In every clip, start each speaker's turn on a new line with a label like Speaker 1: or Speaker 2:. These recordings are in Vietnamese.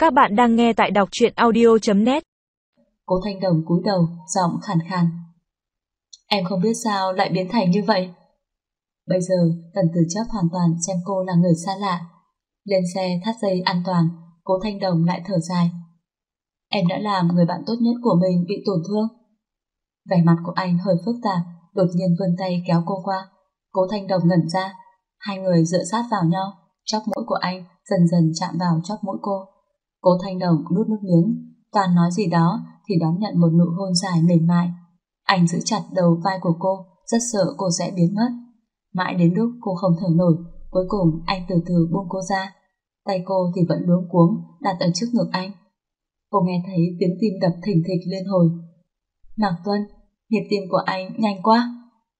Speaker 1: Các bạn đang nghe tại đọc truyện audio.net.
Speaker 2: Cố Thanh Đồng cúi đầu, giọng khàn khàn. Em không biết sao lại biến thành như vậy. Bây giờ Tần Tử Chấp hoàn toàn xem cô là người xa lạ. Lên xe thắt dây an toàn, Cố Thanh Đồng lại thở dài. Em đã làm người bạn tốt nhất của mình bị tổn thương. Vẻ mặt của anh hơi phức tạp, đột nhiên vươn tay kéo cô qua. Cố Thanh Đồng ngẩn ra, hai người dựa sát vào nhau, chóp mũi của anh dần dần chạm vào chóp mũi cô. Cố Thanh Đồng nuốt nước miếng, toàn nói gì đó thì đón nhận một nụ hôn dài mềm mại. Anh giữ chặt đầu vai của cô, rất sợ cô sẽ biến mất. Mãi đến lúc cô không thở nổi, cuối cùng anh từ từ buông cô ra. Tay cô thì vẫn luống cuống đặt ở trước ngực anh. Cô nghe thấy tiếng tim đập thình thịch liên hồi. Mạc Tuân, nhịp tim của anh nhanh quá.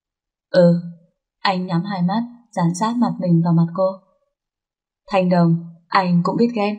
Speaker 2: Anh nhắm hai mắt, dán sát mặt mình vào mặt cô. Thanh Đồng, anh cũng biết ghen.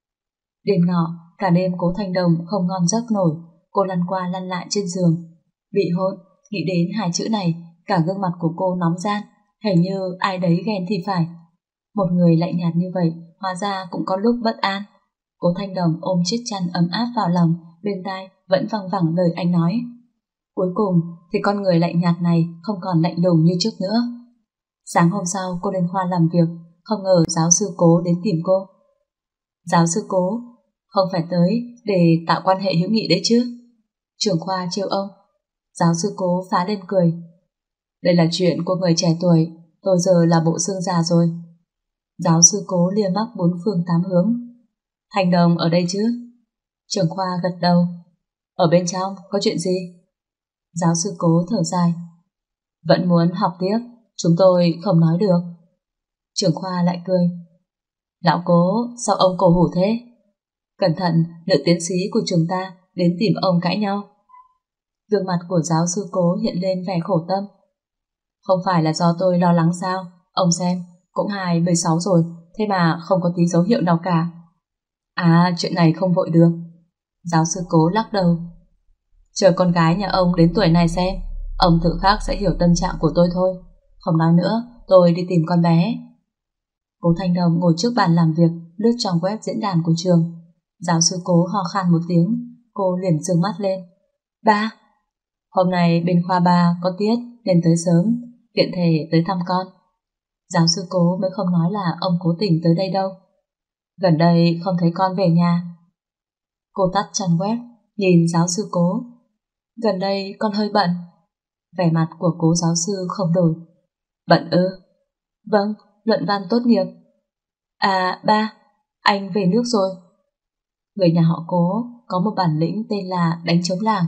Speaker 2: Đêm nọ, cả đêm Cố Thanh Đồng không ngon giấc nổi. Cô lăn qua lăn lại trên giường. Bị hôn, nghĩ đến hai chữ này, cả gương mặt của cô nóng ran, hình như ai đấy ghen thì phải. Một người lạnh nhạt như vậy, hóa ra cũng có lúc bất an. Cố Thanh Đồng ôm chiếc chăn ấm áp vào lòng, bên tai vẫn văng vẳng lời anh nói. Cuối cùng thì con người lạnh nhạt này không còn lạnh lùng như trước nữa. Sáng hôm sau cô lên khoa làm việc, không ngờ giáo sư Cố đến tìm cô. Giáo sư Cố, không phải tới để tạo quan hệ hữu nghị đấy chứ? Trưởng khoa trêu ông. Giáo sư Cố phá lên cười. Đây là chuyện của người trẻ tuổi, tôi giờ là bộ xương già rồi. Giáo sư Cố lia mắt bốn phương tám hướng. Thanh Đồng ở đây chứ? Trưởng khoa gật đầu. Ở bên trong có chuyện gì? Giáo sư Cố thở dài. Vẫn muốn học tiếp, chúng tôi không nói được. Trưởng khoa lại cười. Lão Cố, sao ông cổ hủ thế? Cẩn thận, nữ tiến sĩ của chúng ta đến tìm ông cãi nhau. Gương mặt của giáo sư Cố hiện lên vẻ khổ tâm. Không phải là do tôi lo lắng sao? Ông xem, cũng 26 rồi, thế mà không có tí dấu hiệu nào cả. À, chuyện này không vội được. Giáo sư Cố lắc đầu. Chờ con gái nhà ông đến tuổi này xem, ông tự khắc sẽ hiểu tâm trạng của tôi thôi. Không nói nữa, tôi đi tìm con bé. Cố Thanh Đồng ngồi trước bàn làm việc, lướt trong web diễn đàn của trường. Giáo sư Cố ho khan một tiếng, cô liền giương mắt lên. Ba, hôm nay bên khoa 3 có tiết nên tới sớm, tiện thể tới thăm con. Giáo sư Cố mới không nói là ông cố tình tới đây đâu. Gần đây không thấy con về nhà. Cô tắt trang web, nhìn giáo sư Cố. Gần đây con hơi bận. Vẻ mặt của cố giáo sư không đổi. Bận ư? Vâng, luận văn tốt nghiệp. À ba, anh về nước rồi. Người nhà họ Cố có một bản lĩnh tên là đánh trống làng.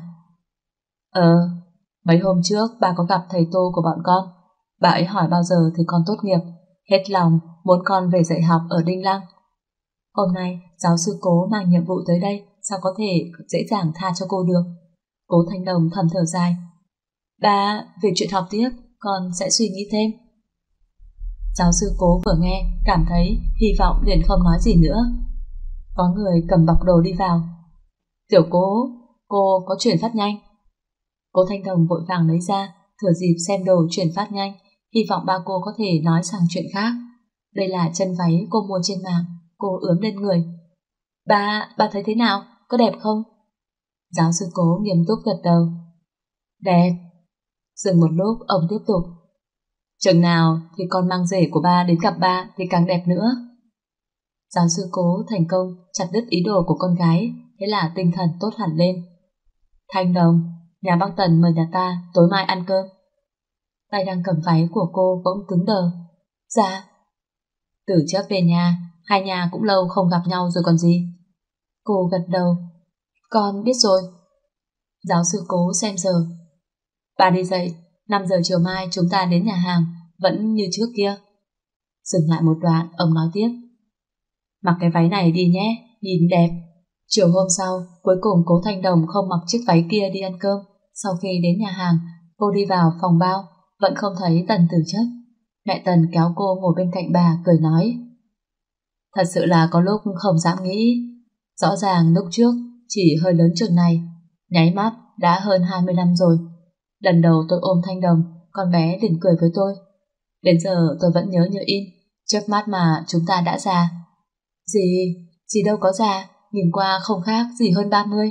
Speaker 2: Mấy hôm trước bà có gặp thầy Tô của bọn con. Bà ấy hỏi bao giờ thì con tốt nghiệp, hết lòng muốn con về dạy học ở Đinh Lăng. Hôm nay giáo sư Cố mang nhiệm vụ tới đây, sao có thể dễ dàng tha cho cô được. Cố Thanh Đồng thầm thở dài. Ba, về chuyện học tiếp con sẽ suy nghĩ thêm. Giáo sư Cố vừa nghe cảm thấy hy vọng liền không nói gì nữa. Có người cầm bọc đồ đi vào. Tiểu Cố, cô có chuyển phát nhanh. Cố Thanh Đồng vội vàng lấy ra, thừa dịp xem đồ chuyển phát nhanh, hy vọng ba cô có thể nói sang chuyện khác. Đây là chân váy cô mua trên mạng, cô ướm lên người. Ba thấy thế nào? Có đẹp không? Giáo sư Cố nghiêm túc gật đầu. Đẹp. Dừng một lúc ông tiếp tục. Chừng nào thì con mang rể của ba đến gặp ba thì càng đẹp nữa. Giáo sư Cố thành công chặt đứt ý đồ của con gái, thế là tinh thần tốt hẳn lên. Thanh Đồng, nhà bác Tần mời nhà ta tối mai ăn cơm. Tay đang cầm váy của cô bỗng cứng đờ. Dạ. Từ trước về nhà, hai nhà cũng lâu không gặp nhau rồi còn gì. Cô gật đầu. Con biết rồi. Giáo sư Cố xem giờ. Ba đi dậy, 5 giờ chiều mai chúng ta đến nhà hàng, vẫn như trước kia. Dừng lại một đoạn, ông nói tiếp. Mặc cái váy này đi nhé, nhìn đẹp. Chiều hôm sau, cuối cùng Cố Thanh Đồng không mặc chiếc váy kia đi ăn cơm. Sau khi đến nhà hàng, cô đi vào phòng bao, vẫn không thấy Tần Tử Chấp. Mẹ Tần kéo cô ngồi bên cạnh bà, cười nói. Thật sự là có lúc không dám nghĩ. Rõ ràng lúc trước chỉ hơi lớn chừng này, nháy mắt đã hơn 20 năm rồi. Lần đầu tôi ôm Thanh Đồng, con bé liền cười với tôi. Đến giờ tôi vẫn nhớ như in, chớp mắt mà chúng ta đã già. Gì đâu có già, nhìn qua không khác gì hơn 30.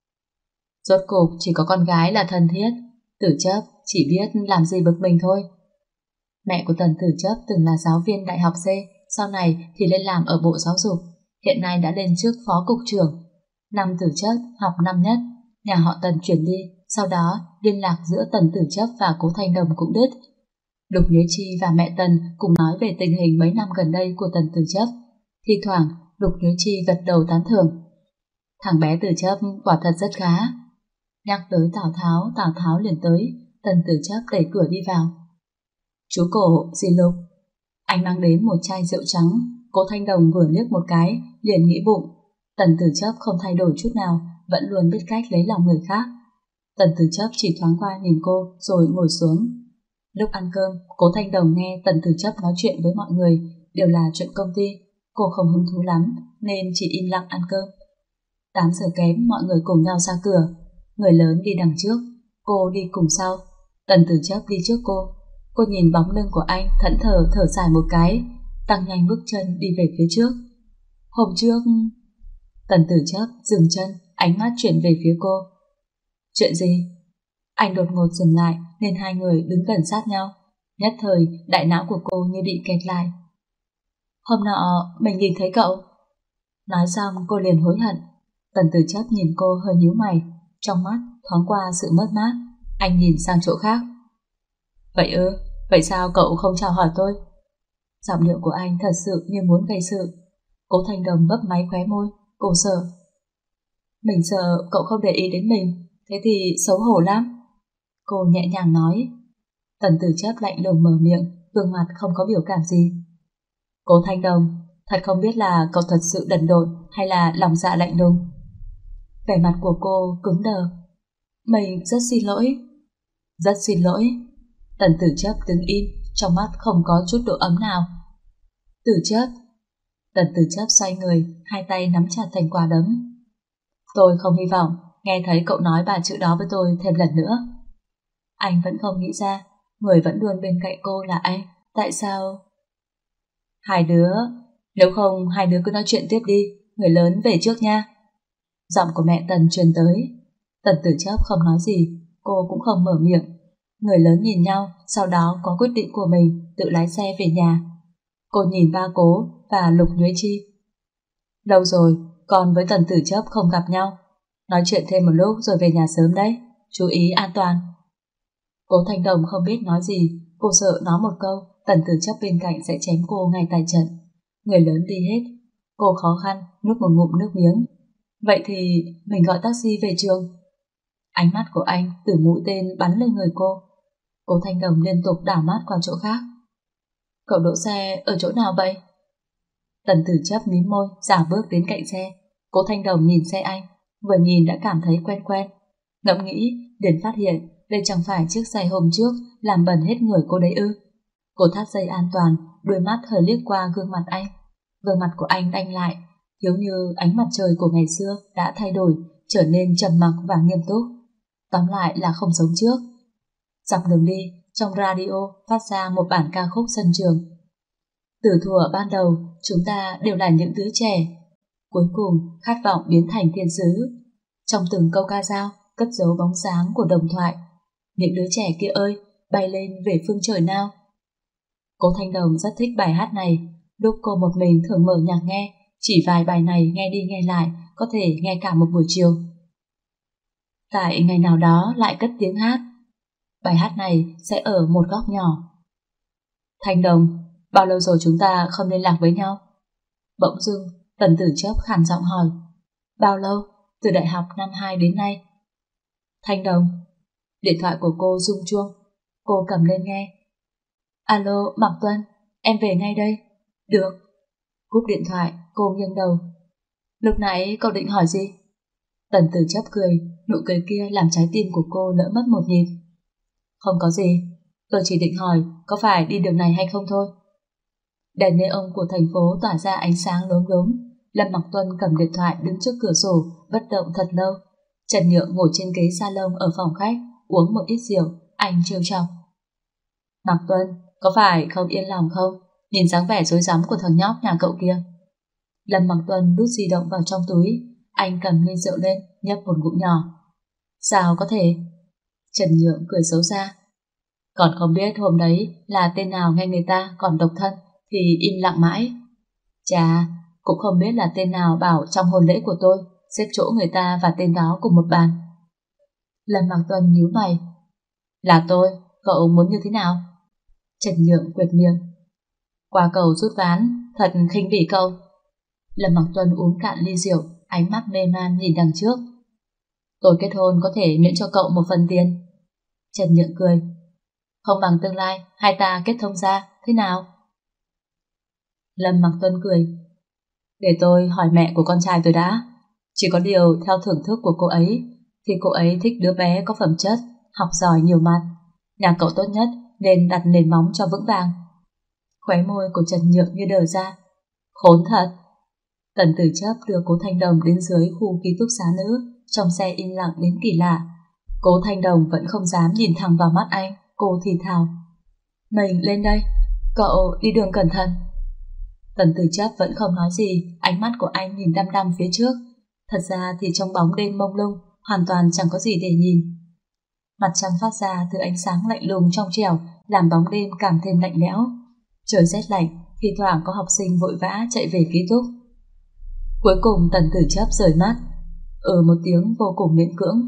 Speaker 2: Rốt cục chỉ có con gái là thân thiết, Tử Chấp chỉ biết làm gì bực mình thôi. Mẹ của Tần Tử Chấp từng là giáo viên đại học C, sau này thì lên làm ở Bộ Giáo dục, hiện nay đã lên chức phó cục trưởng. Năm Tử Chấp học năm nhất, nhà họ Tần chuyển đi, sau đó liên lạc giữa Tần Tử Chấp và Cố Thanh Đồng cũng đứt. Lục Nhuế Chi và mẹ Tần cùng nói về tình hình mấy năm gần đây của Tần Tử Chấp. Thi thoảng Lục Nhuế Chi gật đầu tán thưởng. Thằng bé Tử Chấp quả thật rất khá. Nhắc tới Tào Tháo liền tới. Tần Tử Chấp đẩy cửa đi vào. Chú Cổ, dì Lục. Anh mang đến một chai rượu trắng. Cố Thanh Đồng vừa liếc một cái liền nghĩ bụng, Tần Tử Chấp không thay đổi chút nào, vẫn luôn biết cách lấy lòng người khác. Tần Tử Chấp chỉ thoáng qua nhìn cô rồi ngồi xuống. Lúc ăn cơm, Cố Thanh Đồng nghe Tần Tử Chấp nói chuyện với mọi người đều là chuyện công ty. Cô không hứng thú lắm nên chỉ im lặng ăn cơm. 8 giờ kém mọi người cùng nhau ra cửa. Người lớn đi đằng trước, cô đi cùng sau. Tần Tử Chấp đi trước cô. Cô nhìn bóng lưng của anh thẫn thờ dài một cái, tăng nhanh bước chân đi về phía trước. Hôm trước... Tần Tử Chấp dừng chân, ánh mắt chuyển về phía cô. Chuyện gì? Anh đột ngột dừng lại nên hai người đứng gần sát nhau. Nhất thời đại não của cô như bị kẹt lại. Hôm nọ mình nhìn thấy cậu. Nói xong cô liền hối hận. Tần Tử Chấp nhìn cô hơi nhíu mày, trong mắt thoáng qua sự mất mát. Anh nhìn sang chỗ khác. Vậy ư? Vậy sao cậu không chào hỏi tôi? Giọng điệu của anh thật sự như muốn gây sự. Cố Thanh Đồng bấp máy khóe môi. Cô sợ. Mình sợ cậu không để ý đến mình, thế thì xấu hổ lắm. Cô nhẹ nhàng nói. Tần Tử Chấp lạnh lùng mở miệng, gương mặt không có biểu cảm gì. Cố Thanh Đồng, thật không biết là cậu thật sự đần độn hay là lòng dạ lạnh lùng. Vẻ mặt của cô cứng đờ. Mình rất xin lỗi. Rất xin lỗi. Tần Tử Chấp đứng im, trong mắt không có chút độ ấm nào. Tử Chấp. Tần Tử Chấp xoay người, hai tay nắm chặt thành quả đấm. Tôi không hy vọng nghe thấy cậu nói ba chữ đó với tôi thêm lần nữa. Anh vẫn không nghĩ ra, người vẫn luôn bên cạnh cô là anh. Tại sao? Hai đứa, nếu không hai đứa cứ nói chuyện tiếp đi, người lớn về trước nha. Giọng của mẹ Tần truyền tới. Tần Tử Chấp không nói gì, cô cũng không mở miệng. Người lớn nhìn nhau, sau đó có quyết định của mình, tự lái xe về nhà. Cô nhìn ba Cố và Lục Nhuế Chi. Lâu rồi, con với Tần Tử Chấp không gặp nhau. Nói chuyện thêm một lúc rồi về nhà sớm đấy, chú ý an toàn. Cố Thanh Đồng không biết nói gì, cô sợ nói một câu Tần Tử Chấp bên cạnh sẽ chém cô ngay tại trận. Người lớn đi hết, cô khó khăn nuốt một ngụm nước miếng. Vậy thì mình gọi taxi về trường. Ánh mắt của anh từ mũi tên bắn lên người cô. Cố Thanh Đồng liên tục đảo mắt qua chỗ khác. Cậu đỗ xe ở chỗ nào vậy? Tần Tử Chấp mím môi, giả bước đến cạnh xe. Cố Thanh Đồng nhìn xe anh, vừa nhìn đã cảm thấy quen quen. Ngẫm nghĩ, liền phát hiện đây chẳng phải chiếc xe hôm trước làm bẩn hết người cô đấy ư? Cô thắt dây an toàn, đôi mắt hơi liếc qua gương mặt anh. Gương mặt của anh đanh lại, thiếu như ánh mặt trời của ngày xưa đã thay đổi, trở nên trầm mặc và nghiêm túc. Tóm lại là không giống trước. Dọc đường đi, trong radio phát ra một bản ca khúc sân trường. Từ thuở ban đầu, chúng ta đều là những đứa trẻ. Cuối cùng, khát vọng biến thành thiên sứ. Trong từng câu ca dao, cất giấu bóng dáng của đồng thoại. Những đứa trẻ kia ơi, bay lên về phương trời nào. Cố Thanh Đồng rất thích bài hát này. Lúc cô một mình thường mở nhạc nghe, chỉ vài bài này nghe đi nghe lại, có thể nghe cả một buổi chiều. Tại ngày nào đó lại cất tiếng hát. Bài hát này sẽ ở một góc nhỏ. Thanh Đồng, bao lâu rồi chúng ta không liên lạc với nhau? Bỗng dưng, Tần Tử Chấp khàn giọng hỏi. Bao lâu? Từ đại học năm 2 đến nay. Thanh Đồng. Điện thoại của cô rung chuông. Cô cầm lên nghe. Alo, Mạc Tuân, em về ngay đây. Được. Cúp điện thoại, cô nghiêng đầu. Lúc nãy cậu định hỏi gì? Tần Tử Chấp cười, nụ cười kia làm trái tim của cô lỡ mất một nhịp. Không có gì, tôi chỉ định hỏi có phải đi đường này hay không thôi. Đèn neon của thành phố tỏa ra ánh sáng lốm đốm. Lâm Mặc Tuân cầm điện thoại đứng trước cửa sổ, bất động thật lâu. Trần Nhượng ngồi trên ghế salon ở phòng khách, uống một ít rượu, anh trêu chọc. Mặc Tuân, có phải không yên lòng không? Nhìn dáng vẻ rối rắm của thằng nhóc nhà cậu kia. Lâm Mặc Tuân đút di động vào trong túi. Anh cầm ly rượu lên, nhấp một ngụm nhỏ. Sao có thể? Trần Nhượng cười xấu xa. Còn không biết hôm đấy là tên nào nghe người ta còn độc thân thì im lặng mãi. Chà, cũng không biết là tên nào bảo trong hôn lễ của tôi xếp chỗ người ta và tên đó cùng một bàn. Lâm Mặc Tuân nhíu mày. Là tôi, cậu muốn như thế nào? Trần Nhượng quệt miệng. Qua cầu rút ván, thật khinh bỉ cậu. Lâm Mặc Tuân uống cạn ly rượu, ánh mắt mê man nhìn đằng trước. Tôi kết hôn có thể miễn cho cậu một phần tiền. Trần Nhượng cười. Không bằng tương lai hai ta kết thông gia, thế nào? Lâm Mặc Tuân cười. Để tôi hỏi mẹ của con trai tôi đã. Chỉ có điều theo thưởng thức của cô ấy thì cô ấy thích đứa bé có phẩm chất, học giỏi nhiều mặt. Nhà cậu tốt nhất nên đặt nền móng cho vững vàng. Khóe môi của Trần Nhượng như đờ ra. Khốn thật. Tần Tử Chấp đưa Cố Thanh Đồng đến dưới khu ký túc xá nữ. Trong xe im lặng đến kỳ lạ. Cố Thanh Đồng vẫn không dám nhìn thẳng vào mắt anh. Cô thì thào. Mình lên đây. Cậu đi đường cẩn thận. Tần Tử Chấp vẫn không nói gì. Ánh mắt của anh nhìn đăm đăm phía trước. Thật ra thì trong bóng đêm mông lung hoàn toàn chẳng có gì để nhìn. Mặt trăng phát ra từ ánh sáng lạnh lùng trong trẻo, làm bóng đêm càng thêm lạnh lẽo. Trời rét lạnh, thi thoảng có học sinh vội vã chạy về ký túc. Cuối cùng Tần Tử Chấp rời mắt, một tiếng vô cùng miễn cưỡng.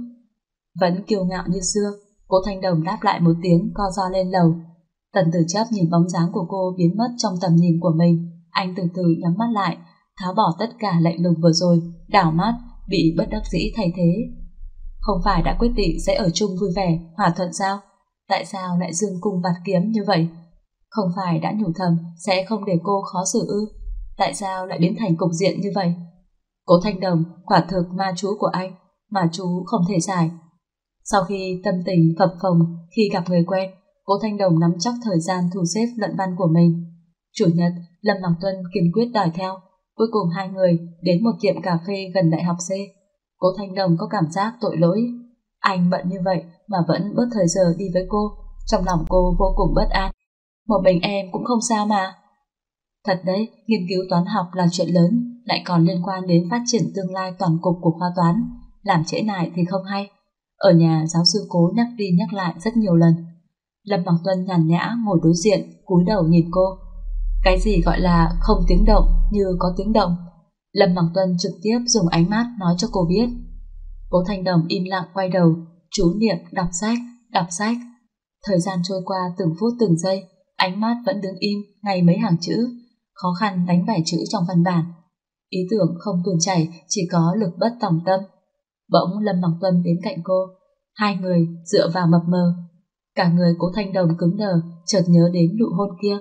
Speaker 2: Vẫn kiêu ngạo như xưa, Cố Thanh Đồng đáp lại một tiếng, co ro lên lầu. Tần Tử Chấp nhìn bóng dáng của cô biến mất trong tầm nhìn của mình, anh từ từ nhắm mắt lại, tháo bỏ tất cả lạnh lùng vừa rồi, đảo mắt, bị bất đắc dĩ thay thế. Không phải đã quyết định sẽ ở chung vui vẻ, hòa thuận sao? Tại sao lại dương cung bạt kiếm như vậy? Không phải đã nhủ thầm sẽ không để cô khó xử ư? Tại sao lại biến thành cục diện như vậy? Cố Thanh Đồng quả thực ma chú của anh, mà chú không thể giải. Sau khi tâm tình phập phồng khi gặp người quen, Cố Thanh Đồng nắm chắc thời gian thu xếp luận văn của mình. Chủ nhật, Lâm Mặc Tuân kiên quyết đòi theo. Cuối cùng hai người đến một tiệm cà phê gần đại học C. Cố Thanh Đồng có cảm giác tội lỗi. Anh bận như vậy mà vẫn bớt thời giờ đi với cô. Trong lòng cô vô cùng bất an. Một mình em cũng không sao mà. Thật đấy, nghiên cứu toán học là chuyện lớn, lại còn liên quan đến phát triển tương lai toàn cục của khoa toán. Làm trễ nải thì không hay. Ở nhà giáo sư Cố nhắc đi nhắc lại rất nhiều lần. Lâm Mặc Tuân nhàn nhã ngồi đối diện, cúi đầu nhìn cô. Cái gì gọi là không tiếng động như có tiếng động? Lâm Mặc Tuân trực tiếp dùng ánh mắt nói cho cô biết. Cố Thanh Đồng im lặng quay đầu, chú niệm đọc sách. Thời gian trôi qua từng phút từng giây, ánh mắt vẫn đứng im ngay mấy hàng chữ, khó khăn đánh vài chữ trong văn bản. Ý tưởng không tuôn chảy, chỉ có lực bất tòng tâm. Bỗng Lâm Mặc Tuân đến cạnh cô, hai người dựa vào mập mờ. Cả người Cố Thanh Đồng cứng đờ, chợt nhớ đến nụ hôn kia.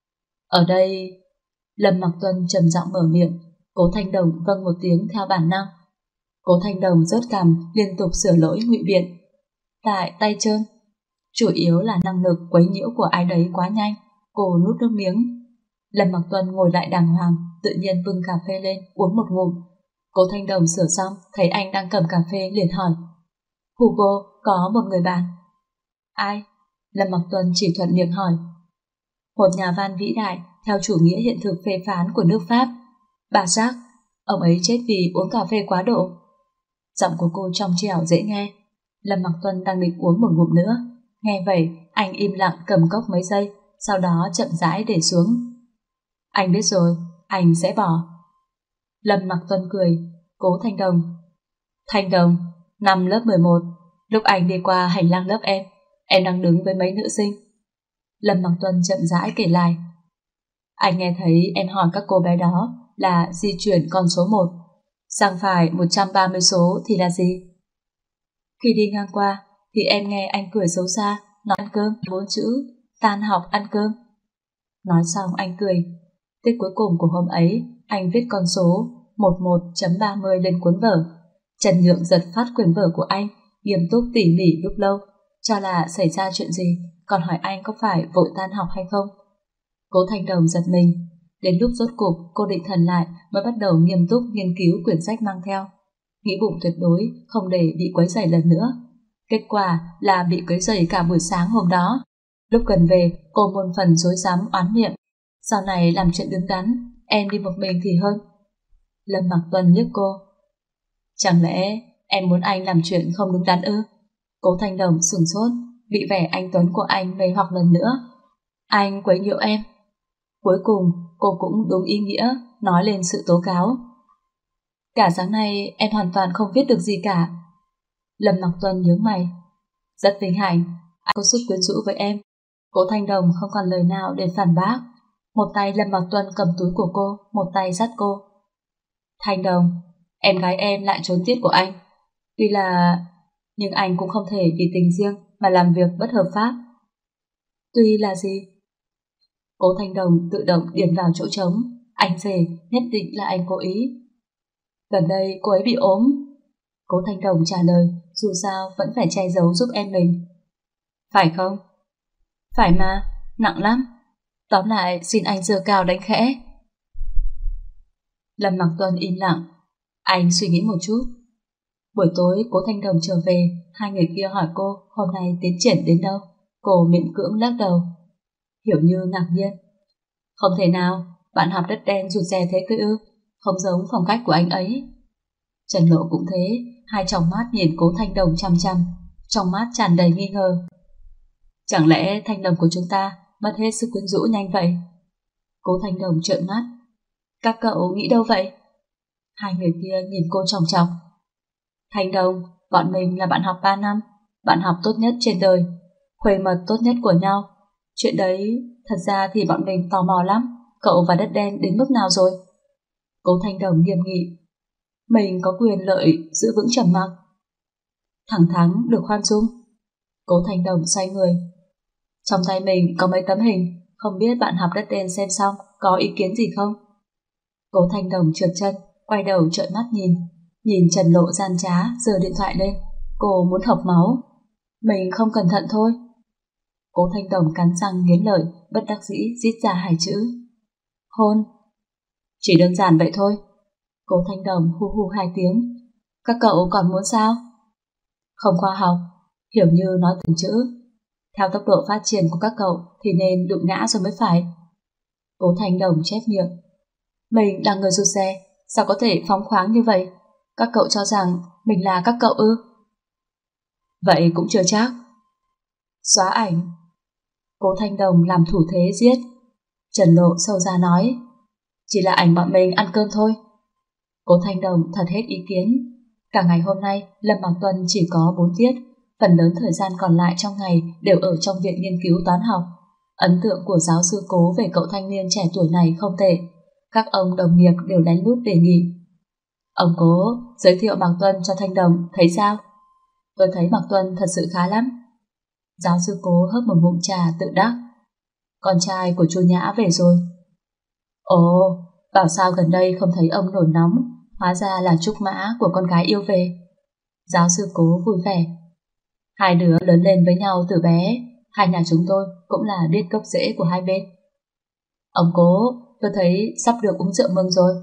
Speaker 2: Ở đây... Lâm Mặc Tuân trầm giọng mở miệng. Cố Thanh Đồng vâng một tiếng theo bản năng. Cố Thanh Đồng rớt cằm, liên tục sửa lỗi ngụy biện. Tại tay trơn. Chủ yếu là năng lực quấy nhiễu của ai đấy quá nhanh. Cô nuốt nước miếng. Lâm Mặc Tuân ngồi lại đàng hoàng, tự nhiên bưng cà phê lên uống một ngụm. Cố Thanh Đồng sửa xong, thấy anh đang cầm cà phê liền hỏi. Hugo có một người bạn. Ai? Lâm Mặc Tuân chỉ thuận miệng hỏi. Một nhà văn vĩ đại theo chủ nghĩa hiện thực phê phán của nước Pháp, Balzac. Ông ấy chết vì uống cà phê quá độ. Giọng của cô trong trẻo dễ nghe. Lâm Mặc Tuân đang định uống một ngụm nữa. Nghe vậy, anh im lặng cầm cốc mấy giây, sau đó chậm rãi để xuống. Anh biết rồi, anh sẽ bỏ. Lâm Mặc Tuân cười. Cố Thanh Đồng. Thanh Đồng, năm lớp 11, lúc anh đi qua hành lang lớp em đang đứng với mấy nữ sinh. Lâm Mặc Tuân chậm rãi kể lại. Anh nghe thấy em hỏi các cô bé đó là di chuyển con số 1, sang phải 130 số thì là gì? Khi đi ngang qua thì em nghe anh cười xấu xa, nói ăn cơm, 4 chữ, tan học ăn cơm. Nói xong anh cười. Tiết cuối cùng của hôm ấy, anh viết con số 11.30 lên cuốn vở. Trần Nhượng giật phát quyển vở của anh, nghiêm túc tỉ mỉ lúc lâu, cho là xảy ra chuyện gì, còn hỏi anh có phải vội tan học hay không. Cố Thanh Đồng giật mình. Đến lúc rốt cục cô định thần lại mới bắt đầu nghiêm túc nghiên cứu quyển sách mang theo, nghĩ bụng tuyệt đối không để bị quấy rầy lần nữa. Kết quả là bị quấy rầy cả buổi sáng hôm đó. Lúc gần về, cô muôn phần rối rắm oán niệm. Sau này làm chuyện đứng đắn, em đi một mình thì hơn. Lâm Mặc Tuân liếc cô. Chẳng lẽ em muốn anh làm chuyện không đúng đắn ư? Cố Thanh Đồng sửng sốt, bị vẻ anh tuấn của anh mê hoặc lần nữa. Anh quấy nhiễu em. Cuối cùng cô cũng đúng ý nghĩa nói lên sự tố cáo. Cả sáng nay em hoàn toàn không viết được gì cả. Lâm Mặc Tuân nhướng mày. Rất vinh hạnh, anh có sức quyến rũ với em. Cố Thanh Đồng không còn lời nào để phản bác. Một tay Lâm Mặc Tuân cầm túi của cô, một tay dắt cô. Thanh Đồng, em gái em lại trốn tiết của anh. Tuy là... nhưng anh cũng không thể vì tình riêng mà làm việc bất hợp pháp. Tuy là gì? Cố Thanh Đồng tự động điền vào chỗ trống. Anh rể nhất định là anh cố ý. Gần đây cô ấy bị ốm. Cố Thanh Đồng trả lời, dù sao vẫn phải che giấu giúp em mình. Phải không? Phải mà, nặng lắm. Tóm lại xin anh giơ cao đánh khẽ. Lâm Mặc Tuân im lặng. Anh suy nghĩ một chút. Buổi tối Cố Thanh Đồng trở về, hai người kia hỏi cô hôm nay tiến triển đến đâu. Cô miễn cưỡng lắc đầu. Hiểu Như ngạc nhiên. Không thể nào, bạn học đất đen rụt rè thế cơ ư? Không giống phong cách của anh ấy. Trần Lộ cũng thế, hai tròng mắt nhìn Cố Thanh Đồng chăm chăm, trong mắt tràn đầy nghi ngờ. Chẳng lẽ Thanh Đồng của chúng ta mất hết sức quyến rũ nhanh vậy? Cố Thanh Đồng trợn mắt. Các cậu nghĩ đâu vậy? Hai người kia nhìn cô chòng chọc. Thanh Đồng, bọn mình là bạn học 3 năm, bạn học tốt nhất trên đời, khuê mật tốt nhất của nhau. Chuyện đấy, thật ra thì bọn mình tò mò lắm, cậu và đất đen đến mức nào rồi? Cố Thanh Đồng nghiêm nghị. Mình có quyền lợi giữ vững trầm mặc. Thẳng thắn được khoan dung. Cố Thanh Đồng xoay người. Trong tay mình có mấy tấm hình, không biết bạn học đất đen xem xong có ý kiến gì không? Cố Thanh Đồng trượt chân, quay đầu trợn mắt nhìn Trần Lộ gian trá giơ điện thoại lên. Cô muốn hộc máu. Mình không cẩn thận thôi. Cố Thanh Đồng cắn răng nghiến lợi, bất đắc dĩ rít ra hai chữ. Hôn. Chỉ đơn giản vậy thôi. Cố Thanh Đồng hu hu hai tiếng. Các cậu còn muốn sao? Không khoa học. Hiểu Như nói từng chữ. Theo tốc độ phát triển của các cậu thì nên đụng ngã rồi mới phải. Cố Thanh Đồng chép miệng. Mình là người rụt rè, sao có thể phóng khoáng như vậy? Các cậu cho rằng mình là các cậu ư? Vậy cũng chưa chắc. Xóa ảnh. Cố Thanh Đồng làm thủ thế giết. Trần Lộ sâu ra nói. Chỉ là ảnh bọn mình ăn cơm thôi. Cố Thanh Đồng thật hết ý kiến. Cả ngày hôm nay Lâm Mặc Tuân chỉ có 4 tiết, phần lớn thời gian còn lại trong ngày đều ở trong viện nghiên cứu toán học. Ấn tượng của giáo sư Cố về cậu thanh niên trẻ tuổi này không tệ. Các ông đồng nghiệp đều lén lút đề nghị. Ông Cố giới thiệu Mạc Tuân cho Thanh Đồng, thấy sao? Tôi thấy Mạc Tuân thật sự khá lắm. Giáo sư Cố hớp một ngụm trà tự đắc. Con trai của Chu Nhã về rồi. Ồ, bảo sao gần đây không thấy ông nổi nóng, hóa ra là trúc mã của con gái yêu về. Giáo sư Cố vui vẻ. Hai đứa lớn lên với nhau từ bé, hai nhà chúng tôi cũng là đít gốc rễ của hai bên. Ông Cố, tôi thấy sắp được uống rượu mừng rồi.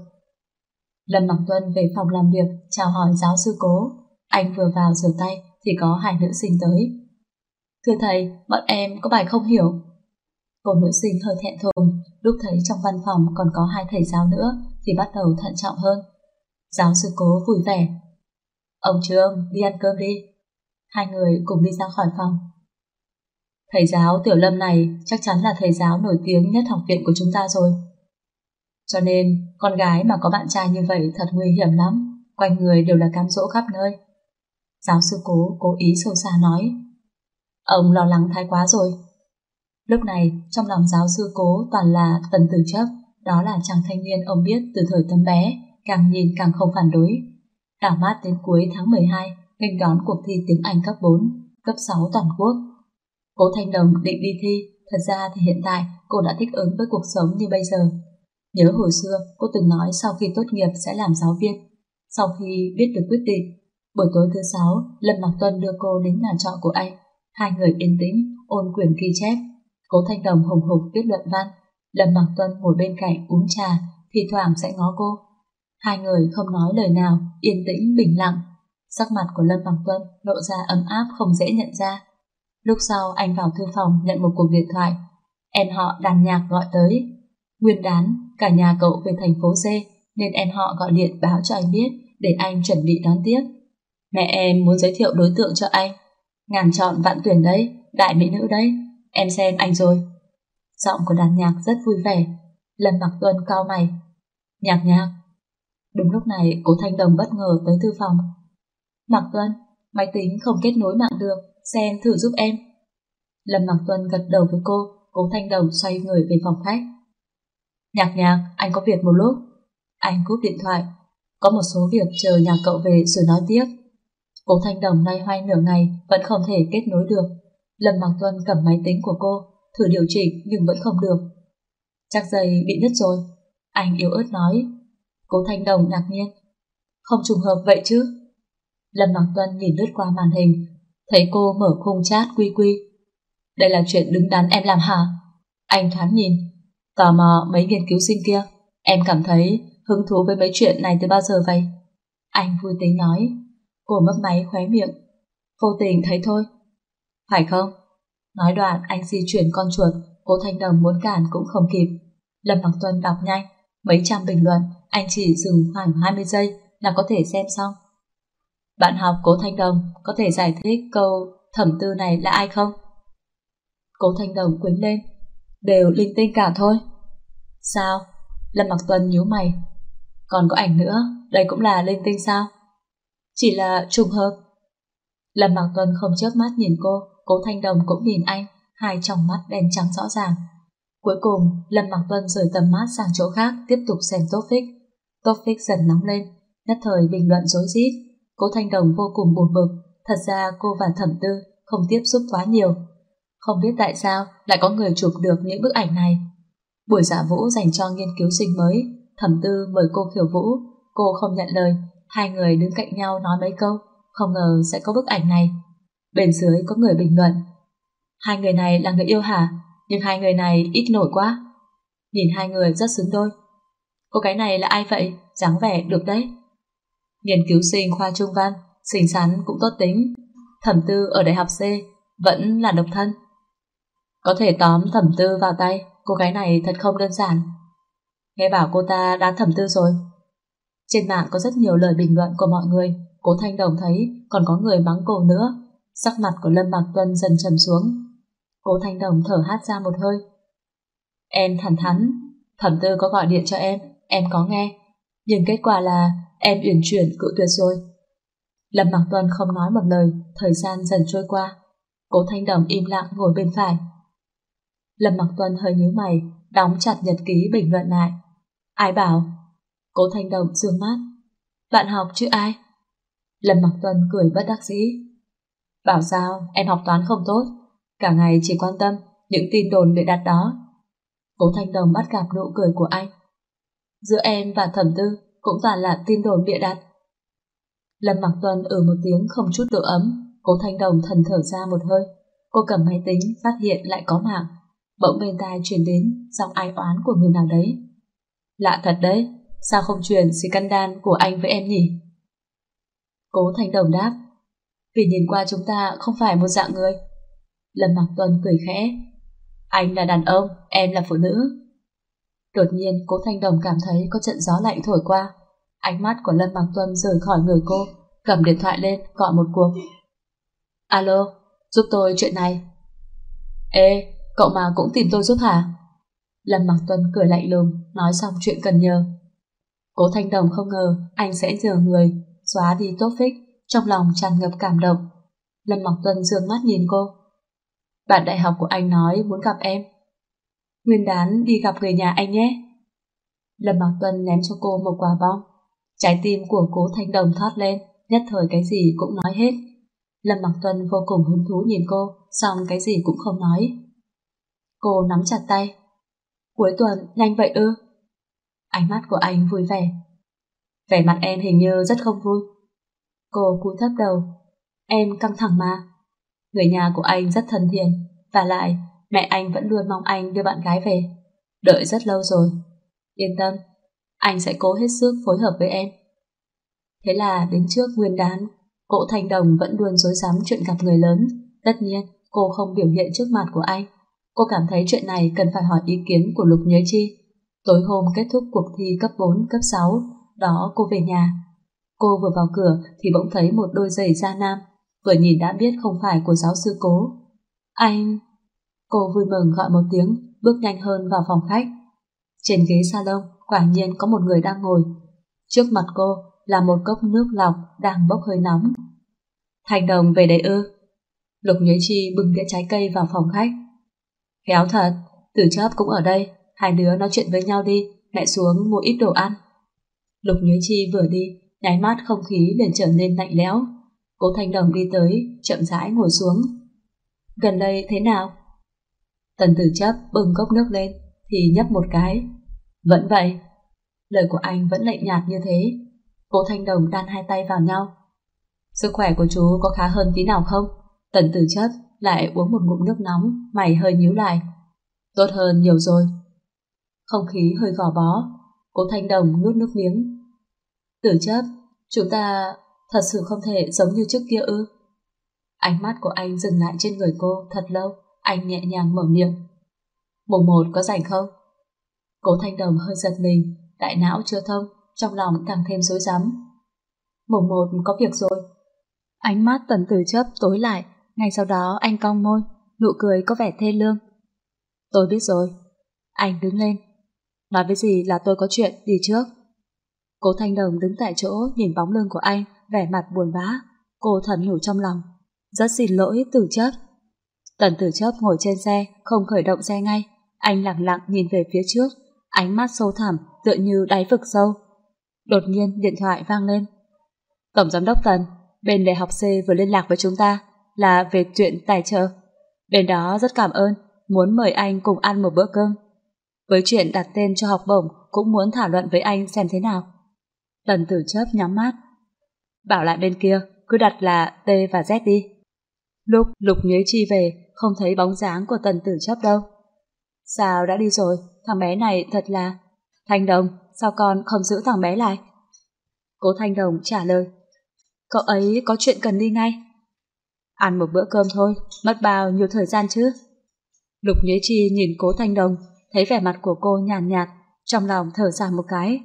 Speaker 2: Lâm Mặc Tuân về phòng làm việc chào hỏi giáo sư Cố. Anh vừa vào rửa tay thì có hai nữ sinh tới. Thưa thầy, bọn em có bài không hiểu. Cô nữ sinh hơi thẹn thùng, lúc thấy trong văn phòng còn có hai thầy giáo nữa thì bắt đầu thận trọng hơn. Giáo sư Cố vui vẻ. Ông Trương, đi ăn cơm đi. Hai người cùng đi ra khỏi phòng. Thầy giáo Tiểu Lâm này chắc chắn là thầy giáo nổi tiếng nhất học viện của chúng ta rồi. Cho nên con gái mà có bạn trai như vậy thật nguy hiểm lắm, quanh người đều là cám dỗ khắp nơi. Giáo sư Cố cố ý sâu xa nói. Ông lo lắng thái quá rồi. Lúc này trong lòng giáo sư Cố toàn là Tần Tử Chấp, đó là chàng thanh niên ông biết từ thời tấm bé, càng nhìn càng không phản đối. Đảo mắt đến cuối tháng 12 nghênh đón cuộc thi tiếng Anh cấp 4, cấp 6 toàn quốc. Cố Thanh Đồng định đi thi, thật ra thì hiện tại cô đã thích ứng với cuộc sống như bây giờ. Nhớ hồi xưa cô từng nói sau khi tốt nghiệp sẽ làm giáo viên. Sau khi biết được quyết định, buổi tối thứ 6 Lâm Mặc Tuân đưa cô đến nhà trọ của anh. Hai người yên tĩnh ôn quyển ghi chép. Cố Thanh Đồng hùng hục viết luận văn, Lâm Mặc Tuân ngồi bên cạnh uống trà, thì thoảng sẽ ngó cô. Hai người không nói lời nào, yên tĩnh bình lặng. Sắc mặt của Lâm Mặc Tuân lộ ra ấm áp không dễ nhận ra. Lúc sau anh vào thư phòng nhận một cuộc điện thoại. Em họ Đàn Nhạc gọi tới. Nguyên đán, cả nhà cậu về thành phố D, nên em họ gọi điện báo cho anh biết để anh chuẩn bị đón tiếp. Mẹ em muốn giới thiệu đối tượng cho anh. Ngàn chọn vạn tuyển đấy, đại mỹ nữ đấy. Em xem anh rồi. Giọng của đàn nhạc rất vui vẻ. Lâm Mặc Tuân cau mày. Nhạc nhạc. Đúng lúc này Cố Thanh Đồng bất ngờ tới thư phòng. Mặc Tuân, máy tính không kết nối mạng được, xem thử giúp em. Lâm Mặc Tuân gật đầu với cô. Cố Thanh Đồng xoay người về phòng khách. Nhạc nhạc, anh có việc một lúc. Anh cúp điện thoại. Có một số việc chờ nhà cậu về rồi nói tiếp. Cố Thanh Đồng loay hoay nửa ngày vẫn không thể kết nối được. Lâm Mặc Tuân cầm máy tính của cô thử điều chỉnh nhưng vẫn không được. Chắc dây bị nứt rồi, anh yếu ớt nói. Cố Thanh Đồng ngạc nhiên. Không trùng hợp vậy chứ? Lâm Mặc Tuân nhìn lướt qua màn hình, thấy cô mở khung chat quy quy. Đây là chuyện đứng đắn em làm hả? Anh thoáng nhìn. Tò mò mấy nghiên cứu sinh kia, em cảm thấy hứng thú với mấy chuyện này từ bao giờ vậy? Anh vui tính nói. Cô mấp máy khóe miệng. Vô tình thấy thôi. Phải không? Nói đoạn anh di chuyển con chuột. Cố Thanh Đồng muốn cản cũng không kịp. Lâm Mặc Tuân đọc nhanh mấy trăm bình luận. Anh chỉ dừng khoảng 20 giây là có thể xem xong. Bạn học Cố Thanh Đồng có thể giải thích câu thẩm tư này là ai không? Cố Thanh Đồng quýnh lên. Đều linh tinh cả thôi. Sao? Lâm Mặc Tuân nhíu mày. Còn có ảnh nữa, đây cũng là linh tinh sao? Chỉ là trùng hợp. Lâm Mặc Tuân không chớp mắt nhìn cô. Cố Thanh Đồng cũng nhìn anh, hai tròng mắt đen trắng rõ ràng. Cuối cùng Lâm Mặc Tuân rời tầm mắt sang chỗ khác, tiếp tục xem topic. Topic dần nóng lên, nhất thời bình luận rối rít. Cố Thanh Đồng vô cùng buồn bực. Thật ra cô và Thẩm Tư không tiếp xúc quá nhiều. Không biết tại sao lại có người chụp được những bức ảnh này. Buổi dạ vũ dành cho nghiên cứu sinh mới, Thẩm Tư mời cô khiêu vũ. Cô không nhận lời. Hai người đứng cạnh nhau nói mấy câu, không ngờ sẽ có bức ảnh này. Bên dưới có người bình luận. Hai người này là người yêu hả? Nhưng hai người này ít nổi quá. Nhìn hai người rất xứng đôi. Cô gái này là ai vậy? Dáng vẻ được đấy. Nghiên cứu sinh khoa trung văn, xinh xắn cũng tốt tính. Thẩm Tư ở đại học C, vẫn là độc thân. Có thể tóm Thẩm Tư vào tay. Cô gái này thật không đơn giản. Nghe bảo cô ta đã Thẩm Tư rồi. Trên mạng có rất nhiều lời bình luận của mọi người. Cố Thanh Đồng thấy còn có người mắng cô nữa. Sắc mặt của Lâm Mặc Tuân dần trầm xuống. Cố Thanh Đồng thở hắt ra một hơi. Em thẳng thắn. Thẩm Tư có gọi điện cho em có nghe. Nhưng kết quả là em uyển chuyển cự tuyệt rồi. Lâm Mặc Tuân không nói một lời. Thời gian dần trôi qua. Cố Thanh Đồng im lặng ngồi bên phải. Lâm Mặc Tuân hơi nhíu mày, đóng chặt nhật ký bình luận lại. Ai bảo? Cố Thanh Đồng dương mắt. Bạn học chứ ai? Lâm Mặc Tuân cười bất đắc dĩ. Bảo sao em học toán không tốt, cả ngày chỉ quan tâm những tin đồn bịa đặt đó. Cố Thanh Đồng bắt gặp nụ cười của anh. Giữa em và Thẩm Tư cũng toàn là tin đồn bịa đặt. Lâm Mặc Tuân một tiếng không chút độ ấm. Cố Thanh Đồng thần thở ra một hơi. Cô cầm máy tính phát hiện lại có mạng. Bỗng bên tai truyền đến giọng ai oán của người nào đấy. Lạ thật đấy, sao không truyền scandal của anh với em nhỉ? Cố Thanh Đồng đáp. Vì nhìn qua chúng ta không phải một dạng người. Lâm Mặc Tuân cười khẽ. Anh là đàn ông, em là phụ nữ. Đột nhiên Cố Thanh Đồng cảm thấy có trận gió lạnh thổi qua. Ánh mắt của Lâm Mặc Tuân rời khỏi người cô, cầm điện thoại lên gọi một cuộc. Alo, giúp tôi chuyện này. Ê, cậu mà cũng tìm tôi giúp hả? Lâm Mặc Tuân cười lạnh lùng, nói xong chuyện cần nhờ. Cố Thanh Đồng không ngờ anh sẽ nhờ người xóa đi topic, trong lòng tràn ngập cảm động. Lâm Mặc Tuân dương mắt nhìn cô. Bạn đại học của anh nói muốn gặp em. Nguyên đán đi gặp người nhà anh nhé. Lâm Mặc Tuân ném cho cô một quả bom. Trái tim của Cố Thanh Đồng thoát lên, nhất thời cái gì cũng nói hết. Lâm Mặc Tuân vô cùng hứng thú nhìn cô, xong cái gì cũng không nói. Cô nắm chặt tay. Cuối tuần nhanh vậy ư? Ánh mắt của anh vui vẻ. Vẻ mặt em hình như rất không vui. Cô cúi thấp đầu. Em căng thẳng mà. Người nhà của anh rất thân thiện, và lại mẹ anh vẫn luôn mong anh đưa bạn gái về. Đợi rất lâu rồi. Yên tâm, anh sẽ cố hết sức phối hợp với em. Thế là đến trước Nguyên đán, Cố Thanh Đồng vẫn luôn rối rắm chuyện gặp người lớn. Tất nhiên cô không biểu hiện trước mặt của anh. Cô cảm thấy chuyện này cần phải hỏi ý kiến của Lục Nhuế Chi. Tối hôm kết thúc cuộc thi cấp 4, cấp 6, đó cô về nhà. Cô vừa vào cửa thì bỗng thấy một đôi giày da nam, vừa nhìn đã biết không phải của giáo sư Cố. Anh... Cô vui mừng gọi một tiếng, bước nhanh hơn vào phòng khách. Trên ghế salon quả nhiên có một người đang ngồi. Trước mặt cô là một cốc nước lọc đang bốc hơi nóng. Thành Đồng về đấy ư? Lục Nhuế Chi bưng đĩa trái cây vào phòng khách. Khéo thật, Tử Chấp cũng ở đây, hai đứa nói chuyện với nhau đi, mẹ xuống mua ít đồ ăn. Lục Nhuế Chi vừa đi, nháy mắt không khí liền trở nên lạnh lẽo. Cố Thành Đồng đi tới, chậm rãi ngồi xuống. Gần đây thế nào? Tần Tử Chấp bưng cốc nước lên thì nhấp một cái. Vẫn vậy. Lời của anh vẫn lạnh nhạt như thế. Cố Thanh Đồng đan hai tay vào nhau. Sức khỏe của chú có khá hơn tí nào không? Tần Tử Chấp lại uống một ngụm nước nóng, mày hơi nhíu lại. Tốt hơn nhiều rồi. Không khí hơi gò bó. Cố Thanh Đồng nuốt nước miếng. Tử Chấp, chúng ta thật sự không thể giống như trước kia ư? Ánh mắt của anh dừng lại trên người cô thật lâu. Anh nhẹ nhàng mở miệng. Mùng 1 có rảnh không? Cố Thanh Đồng hơi giật mình, đại não chưa thông, trong lòng càng thêm rối rắm. Mùng 1 có việc rồi. Ánh mắt Tần Tử Chấp tối lại, ngay sau đó anh cong môi, nụ cười có vẻ thê lương. Tôi biết rồi. Anh đứng lên. Nói với gì là tôi có chuyện đi trước. Cố Thanh Đồng đứng tại chỗ nhìn bóng lưng của anh, vẻ mặt buồn bã. Cô thầm nhủ trong lòng. Rất xin lỗi Tử Chấp. Tần Tử Chấp ngồi trên xe, không khởi động xe ngay. Anh lặng lặng nhìn về phía trước, ánh mắt sâu thẳm tựa như đáy vực sâu. Đột nhiên điện thoại vang lên. Tổng giám đốc Tần, bên đại học C vừa liên lạc với chúng ta, là về chuyện tài trợ. Bên đó rất cảm ơn, muốn mời anh cùng ăn một bữa cơm. Với chuyện đặt tên cho học bổng cũng muốn thảo luận với anh xem thế nào. Tần Tử Chấp nhắm mắt. Bảo lại bên kia, cứ đặt là T và Z đi. Lúc Lục Nhuế Chi về, không thấy bóng dáng của Tần Tử Chấp đâu. Sao đã đi rồi, thằng bé này thật là... Thanh Đồng, sao con không giữ thằng bé lại? Cố Thanh Đồng trả lời. Cậu ấy có chuyện cần đi ngay. Ăn một bữa cơm thôi, mất bao nhiêu thời gian chứ? Lục Nhuế Chi nhìn Cố Thanh Đồng, thấy vẻ mặt của cô nhàn nhạt, trong lòng thở dài một cái.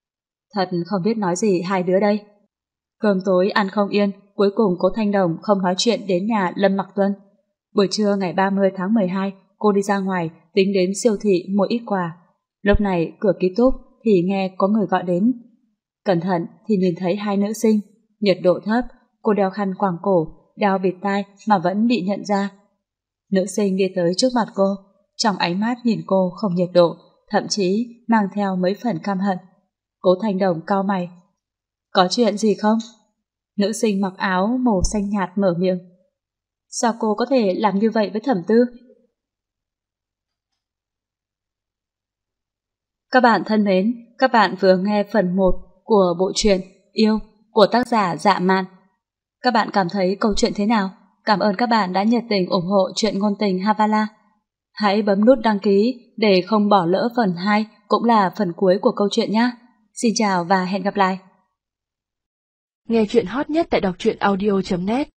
Speaker 2: Thật không biết nói gì hai đứa đây. Cơm tối ăn không yên, cuối cùng Cố Thanh Đồng không nói chuyện đến nhà Lâm Mặc Tuân. Buổi trưa ngày 30 tháng 12, cô đi ra ngoài tính đến siêu thị mua ít quà. Lúc này cửa ký túc thì nghe có người gọi đến. Cẩn thận thì nhìn thấy hai nữ sinh, nhiệt độ thấp, cô đeo khăn quàng cổ, đeo bịt tai mà vẫn bị nhận ra. Nữ sinh đi tới trước mặt cô, trong ánh mắt nhìn cô không nhiệt độ, thậm chí mang theo mấy phần căm hận. Cố Thanh Đồng cau mày. Có chuyện gì không? Nữ sinh mặc áo màu xanh nhạt mở miệng. Sao cô có thể làm như vậy với Thẩm Tư? Các bạn thân mến, các bạn vừa nghe phần 1 của bộ truyện Yêu của tác giả Dạ Mạn. Các bạn cảm thấy câu chuyện thế nào? Cảm ơn các bạn đã nhiệt tình ủng hộ truyện ngôn tình Havala. Hãy bấm nút đăng ký để không bỏ lỡ phần 2 cũng là phần cuối của câu chuyện nhé. Xin chào và hẹn gặp lại.
Speaker 1: Nghe chuyện hot nhất tại đọc truyện audio.net